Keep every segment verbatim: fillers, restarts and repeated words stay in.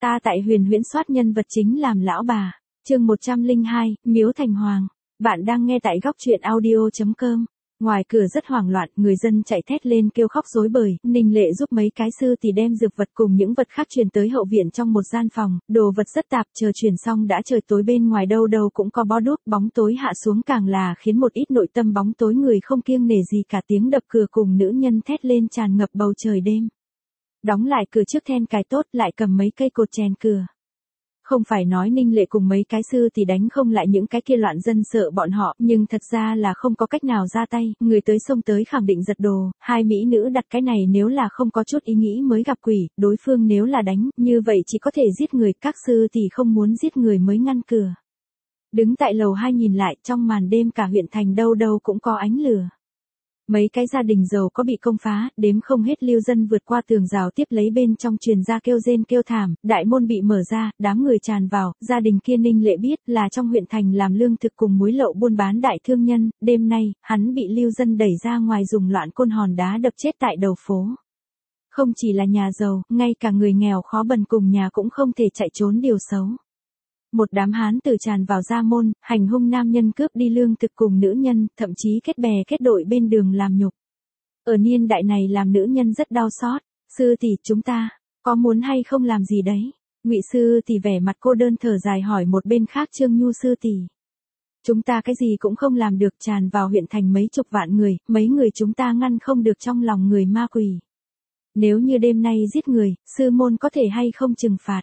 Ta tại huyền huyễn soát nhân vật chính làm lão bà. Chương một trăm lẻ hai, Miếu Thành Hoàng. Bạn đang nghe tại góc truyện audio chấm com. Ngoài cửa rất hoảng loạn, người dân chạy thét lên kêu khóc rối bời, Ninh Lệ giúp mấy cái sư tỷ đem dược vật cùng những vật khác truyền tới hậu viện trong một gian phòng, đồ vật rất tạp, chờ chuyển xong đã trời tối, bên ngoài đâu đâu cũng có bó đuốc, bóng tối hạ xuống càng là khiến một ít nội tâm bóng tối người không kiêng nể gì cả, tiếng đập cửa cùng nữ nhân thét lên tràn ngập bầu trời đêm. Đóng lại cửa trước then cài tốt, lại cầm mấy cây cột chèn cửa. Không phải nói Ninh Lệ cùng mấy cái sư thì đánh không lại những cái kia loạn dân sợ bọn họ, nhưng thật ra là không có cách nào ra tay, người tới xông tới khẳng định giật đồ, hai mỹ nữ đặt cái này nếu là không có chút ý nghĩ mới gặp quỷ, đối phương nếu là đánh, như vậy chỉ có thể giết người, các sư thì không muốn giết người mới ngăn cửa. Đứng tại lầu hai nhìn lại, trong màn đêm cả huyện thành đâu đâu cũng có ánh lửa. Mấy cái gia đình giàu có bị công phá, đếm không hết lưu dân vượt qua tường rào tiếp lấy bên trong truyền ra kêu rên kêu thảm, đại môn bị mở ra, đám người tràn vào, gia đình kia Ninh Lệ biết là trong huyện thành làm lương thực cùng muối lậu buôn bán đại thương nhân, đêm nay, hắn bị lưu dân đẩy ra ngoài dùng loạn côn hòn đá đập chết tại đầu phố. Không chỉ là nhà giàu, ngay cả người nghèo khó bần cùng nhà cũng không thể chạy trốn điều xấu. Một đám hán tử tràn vào gia môn, hành hung nam nhân cướp đi lương thực cùng nữ nhân, thậm chí kết bè kết đội bên đường làm nhục. Ở niên đại này làm nữ nhân rất đau xót. Sư tỷ, chúng ta có muốn hay không làm gì đấy? Ngụy sư tỷ vẻ mặt cô đơn thở dài hỏi một bên khác Trương Nhu sư tỷ. Chúng ta cái gì cũng không làm được, tràn vào huyện thành mấy chục vạn người, mấy người chúng ta ngăn không được trong lòng người ma quỷ. Nếu như đêm nay giết người, sư môn có thể hay không trừng phạt?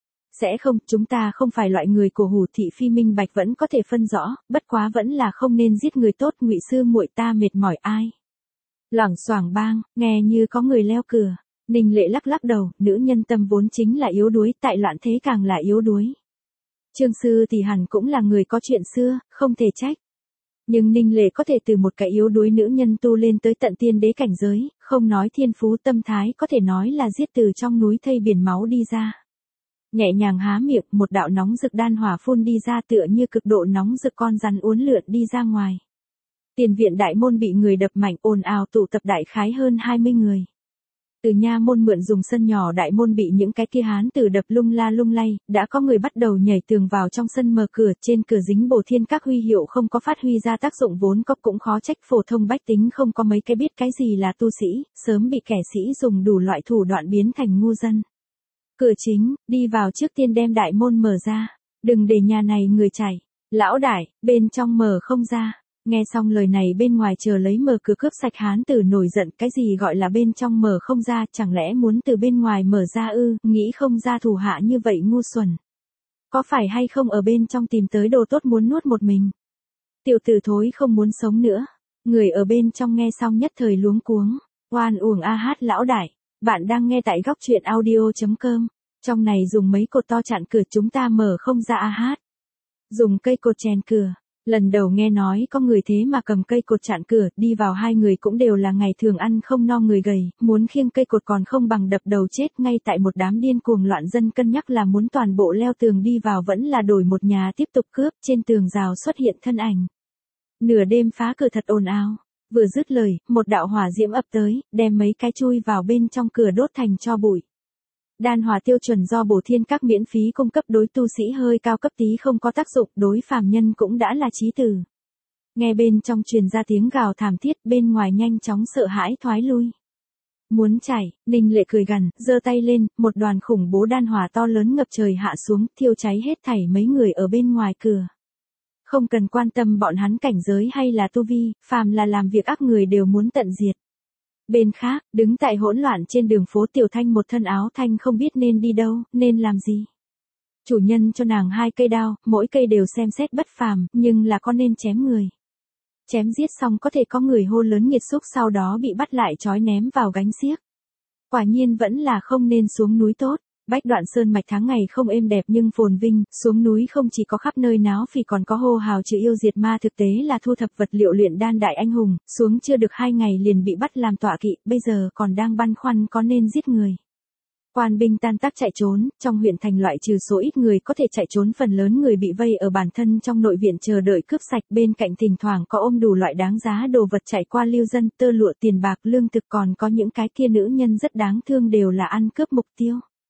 Sẽ không, chúng ta không phải loại người của Hủ thị phi minh bạch vẫn có thể phân rõ, bất quá vẫn là không nên giết người tốt. Ngụy sư muội ta mệt mỏi ai. Loảng xoảng bang, nghe như có người leo cửa. Ninh Lệ lắc lắc đầu, nữ nhân tâm vốn chính là yếu đuối, tại loạn thế càng là yếu đuối. Trương sư thì hẳn cũng là người có chuyện xưa, không thể trách. Nhưng Ninh Lệ có thể từ một cái yếu đuối nữ nhân tu lên tới tận tiên đế cảnh giới, không nói thiên phú tâm thái, có thể nói là giết từ trong núi thây biển máu đi ra. Nhẹ nhàng há miệng, một đạo nóng rực đan hỏa phun đi ra tựa như cực độ nóng rực con rắn uốn lượn đi ra ngoài. Tiền viện đại môn bị người đập mạnh, ồn ào tụ tập đại khái hơn hai mươi người. Từ nha môn mượn dùng sân nhỏ đại môn bị những cái kia hán tử đập lung la lung lay, đã có người bắt đầu nhảy tường vào trong sân mở cửa, trên cửa dính bổ thiên các huy hiệu không có phát huy ra tác dụng vốn có, cũng khó trách phổ thông bách tính không có mấy cái biết cái gì là tu sĩ, sớm bị kẻ sĩ dùng đủ loại thủ đoạn biến thành ngu dân. Cửa chính, đi vào trước tiên đem đại môn mở ra, đừng để nhà này người chảy. Lão đại, bên trong mở không ra. Nghe xong lời này bên ngoài chờ lấy mở cửa cướp sạch hán tử nổi giận, cái gì gọi là bên trong mở không ra, chẳng lẽ muốn từ bên ngoài mở ra ư, nghĩ không ra thủ hạ như vậy ngu xuẩn. Có phải hay không ở bên trong tìm tới đồ tốt muốn nuốt một mình. Tiểu tử thối không muốn sống nữa. Người ở bên trong nghe xong nhất thời luống cuống, oan uổng a hát lão đại. Bạn đang nghe tại góc truyện audio chấm com. Trong này dùng mấy cột to chặn cửa chúng ta mở không ra a hát. Dùng cây cột chèn cửa. Lần đầu nghe nói có người thế mà cầm cây cột chặn cửa, đi vào hai người cũng đều là ngày thường ăn không no người gầy, muốn khiêng cây cột còn không bằng đập đầu chết ngay tại một đám điên cuồng loạn dân cân nhắc là muốn toàn bộ leo tường đi vào vẫn là đổi một nhà tiếp tục cướp, trên tường rào xuất hiện thân ảnh. Nửa đêm phá cửa thật ồn ào. Vừa dứt lời, một đạo hỏa diễm ập tới, đem mấy cái chui vào bên trong cửa đốt thành tro bụi. Đan hỏa tiêu chuẩn do bổ thiên các miễn phí cung cấp, đối tu sĩ hơi cao cấp tí không có tác dụng, đối phàm nhân cũng đã là chí tử. Nghe bên trong truyền ra tiếng gào thảm thiết, bên ngoài nhanh chóng sợ hãi thoái lui. Muốn chảy, Ninh Lệ cười gằn, giơ tay lên, một đoàn khủng bố đan hỏa to lớn ngập trời hạ xuống, thiêu cháy hết thảy mấy người ở bên ngoài cửa. Không cần quan tâm bọn hắn cảnh giới hay là tu vi, phàm là làm việc ác người đều muốn tận diệt. Bên khác, đứng tại hỗn loạn trên đường phố Tiểu Thanh một thân áo thanh không biết nên đi đâu, nên làm gì. Chủ nhân cho nàng hai cây đao, mỗi cây đều xem xét bất phàm, nhưng là có nên chém người. Chém giết xong có thể có người hô lớn nghiệt xúc sau đó bị bắt lại trói ném vào gánh xiếc. Quả nhiên vẫn là không nên xuống núi tốt. Bách Đoạn Sơn mạch tháng ngày không êm đẹp nhưng phồn vinh, xuống núi không chỉ có khắp nơi náo phì còn có hô hào chữ yêu diệt ma, thực tế là thu thập vật liệu luyện đan đại anh hùng, xuống chưa được hai ngày liền bị bắt làm tọa kỵ, bây giờ còn đang băn khoăn có nên giết người. Quan binh tan tác chạy trốn, trong huyện thành loại trừ số ít người có thể chạy trốn, phần lớn người bị vây ở bản thân trong nội viện chờ đợi cướp sạch, bên cạnh thỉnh thoảng có ôm đủ loại đáng giá đồ vật chạy qua lưu dân, tơ lụa tiền bạc lương thực, còn có những cái kia nữ nhân rất đáng thương đều là ăn cướp mục tiêu.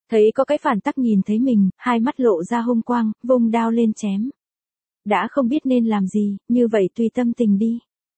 Thấy có cái phản tắc nhìn thấy mình, hai mắt lộ ra hung quang, vung đao lên chém. Đã không biết nên làm gì, như vậy tùy tâm tình đi.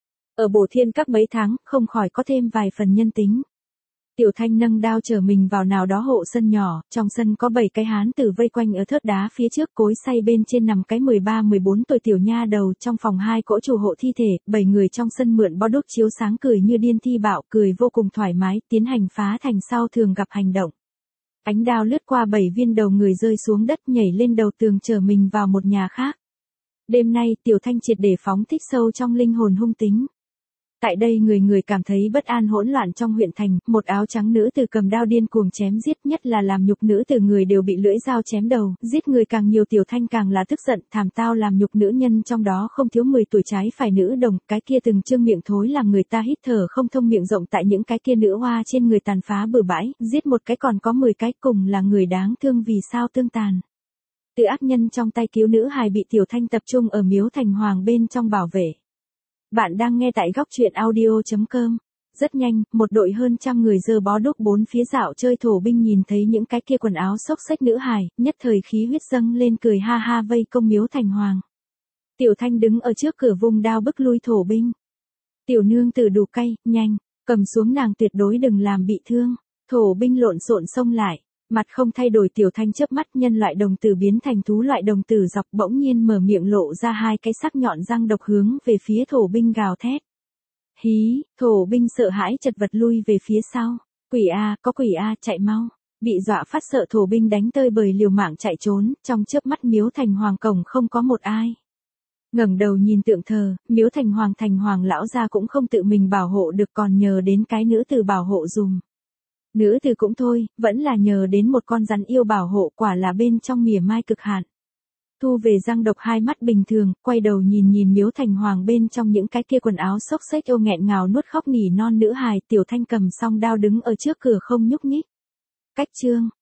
Ở Bổ Thiên Các mấy tháng, không khỏi có thêm vài phần nhân tính. Tiểu Thanh nâng đao chở mình vào nào đó hộ sân nhỏ, trong sân có bảy cái hán tử vây quanh ở thớt đá phía trước, cối xay bên trên nằm cái mười ba mười bốn tuổi tiểu nha đầu, trong phòng hai cỗ chủ hộ thi thể, bảy người trong sân mượn bó đuốc chiếu sáng cười như điên thi bạo, cười vô cùng thoải mái, tiến hành phá thành sau thường gặp hành động. Ánh đao lướt qua bảy viên đầu người rơi xuống đất, nhảy lên đầu tường chở mình vào một nhà khác. Đêm nay, Tiểu Thanh triệt để phóng thích sâu trong linh hồn hung tính. Tại đây người người cảm thấy bất an hỗn loạn trong huyện thành, một áo trắng nữ tử cầm đao điên cuồng chém giết, nhất là làm nhục nữ tử người đều bị lưỡi dao chém đầu, giết người càng nhiều. Tiểu Thanh càng là tức giận, thảm tao làm nhục nữ nhân trong đó không thiếu mười tuổi trái phải nữ đồng, cái kia từng trương miệng thối làm người ta hít thở không thông, miệng rộng tại những cái kia nữ hoa trên người tàn phá bừa bãi, giết một cái còn có mười cái, cùng là người đáng thương vì sao tương tàn. Từ ác nhân trong tay cứu nữ hài bị Tiểu Thanh tập trung ở Miếu Thành Hoàng bên trong bảo vệ. Bạn đang nghe tại góc truyện audio chấm com. Rất nhanh, một đội hơn trăm người giơ bó đuốc bốn phía dạo chơi thổ binh nhìn thấy những cái kia quần áo xốc xếch nữ hài, nhất thời khí huyết dâng lên cười ha ha vây công Miếu Thành Hoàng. Tiểu Thanh đứng ở trước cửa vung đao bức lui thổ binh. Tiểu nương tử đủ cay, nhanh, cầm xuống nàng tuyệt đối đừng làm bị thương. Thổ binh lộn xộn xông lại. Mặt không thay đổi Tiểu Thanh chớp mắt, nhân loại đồng tử biến thành thú loại đồng tử dọc, bỗng nhiên mở miệng lộ ra hai cái sắc nhọn răng độc hướng về phía thổ binh gào thét. Hí, thổ binh sợ hãi chật vật lui về phía sau. Quỷ a, có quỷ a, chạy mau. Bị dọa phát sợ thổ binh đánh tơi bời liều mạng chạy trốn, trong chớp mắt Miếu Thành Hoàng cổng không có một ai. Ngẩng đầu nhìn tượng thờ, Miếu Thành Hoàng thành hoàng lão gia cũng không tự mình bảo hộ được, còn nhờ đến cái nữ tử bảo hộ dùm. Nữ tử cũng thôi, vẫn là nhờ đến một con rắn yêu bảo hộ, quả là bên trong mỉa mai cực hạn. Thu về răng độc, hai mắt bình thường, quay đầu nhìn nhìn Miếu Thành Hoàng bên trong những cái kia quần áo xốc xếch ô nghẹn ngào nuốt khóc nỉ non nữ hài. Tiểu Thanh cầm song đao đứng ở trước cửa không nhúc nhích. Cách chương,